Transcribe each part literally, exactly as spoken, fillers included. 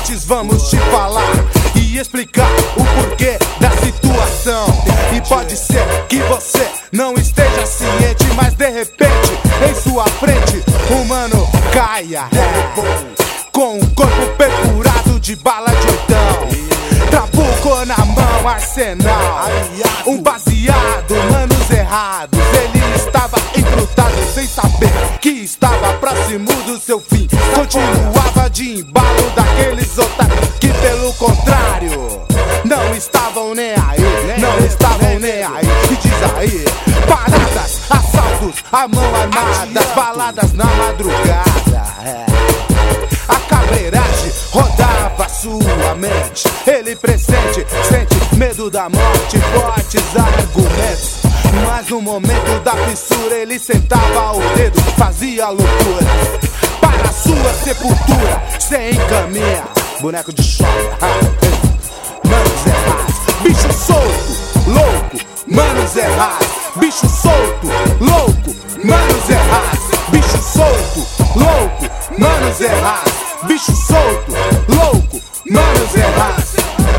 Antes vamos te falar e explicar o porquê da situação. E pode ser que você não esteja ciente, mas de repente em sua frente um mano caia, é, com o corpo perfurado de bala de oitão, trabuco na mão, arsenal, um baseado, manos errados. Ele estava encrutado sem saber que estava próximo do seu fim. Continuava de embalo daqueles otários que pelo contrário não estavam nem aí, não estavam nem aí. E diz aí, paradas, assaltos, a mão armada, baladas na madrugada, é. A cabreiragem rodava sua mente. Ele presente, sente medo da morte, fortes argumentos. Mas no momento da fissura ele sentava o dedo, fazia loucura para sua sepultura. Cê encaminha, boneco de choque, manos errados, bicho solto, louco, manos errados, bicho solto, louco, manos errados, bicho solto, louco, manos errados, bicho solto, louco, manos errados.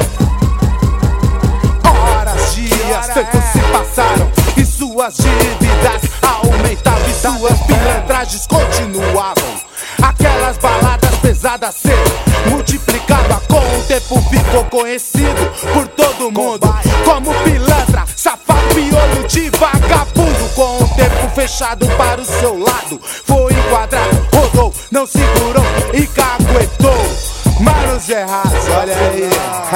Horas, dias, tempos se passaram e suas dívidas aumentavam e suas pilantragens continuavam. Aquelas baladas pesadas se multiplicavam. Com o tempo ficou conhecido por todo mundo como pilantra, safado, piolho de vagabundo. Com o tempo fechado para o seu lado, foi enquadrado, rodou, não segurou e caguetou. Manos errados, olha aí,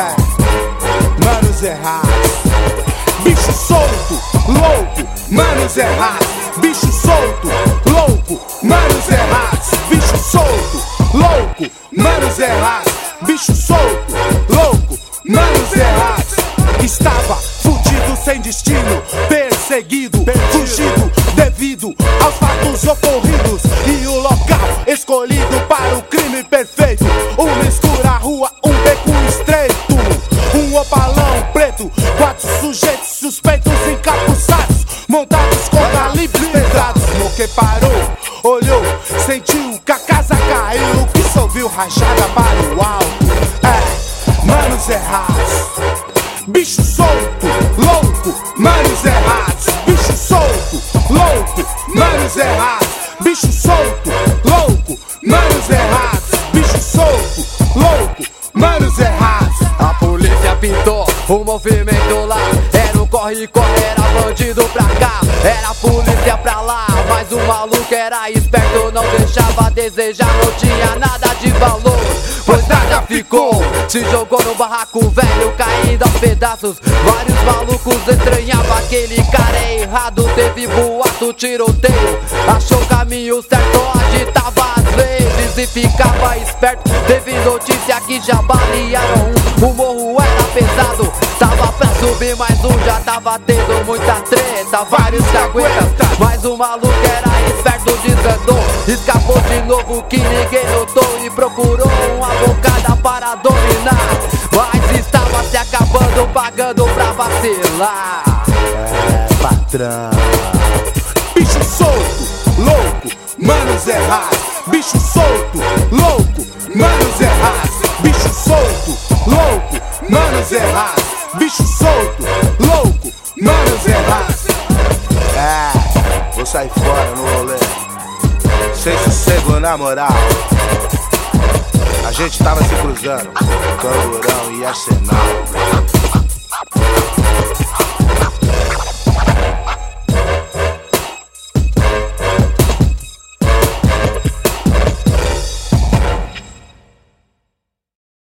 é. Manos errados, bicho solto, louco, manos errados, bicho solto, louco, manos errados, bicho solto, louco, manos errados, bicho solto, louco, manos errados. Estava fudido sem destino, perseguido, fugido devido aos fatos ocorridos e o local escolhido para o crime perfeito. Uma escura rua, um beco estreito, um opalão preto, quatro sujeitos suspeitos encapuçados, montados com calibres pesados. Moque parou, olhou, sentiu que a casa caiu, que só ouviu rajada para o alto. É, manos errados, bicho solto, louco, manos errados, bicho solto, louco, manos errados, bicho solto, louco, manos errados, bicho solto, louco, manos errados. A polícia pintou o movimento lá, era um corre-corre, era bandido pra cá, era polícia pra lá. Mas o maluco era esperto, não deixava a desejar, não tinha nada de valor, pois nada ficou. Se jogou no barraco velho, caindo aos pedaços. Vários malucos estranhavam, aquele cara é errado. Teve boato, tiroteio, achou o caminho certo, agitava às vezes e ficava esperto. Teve notícia que já balearam um, o morro era pesado, tava pra subir mais um, já tava tendo muita treta, vários caguetas. Mas o maluco era esperto, desandou, escapou de novo que ninguém notou e procurou uma bocada para dominar, mas estava se acabando, pagando pra vacilar. É, patrão. Bicho solto, louco, manos errados, bicho solto, louco, manos errados, bicho solto, louco, manos errados, bicho solto, louco, manos errados. É, vou sair fora no rolê, sem sossego na moral. A gente tava se cruzando, Camburão e Arsenal.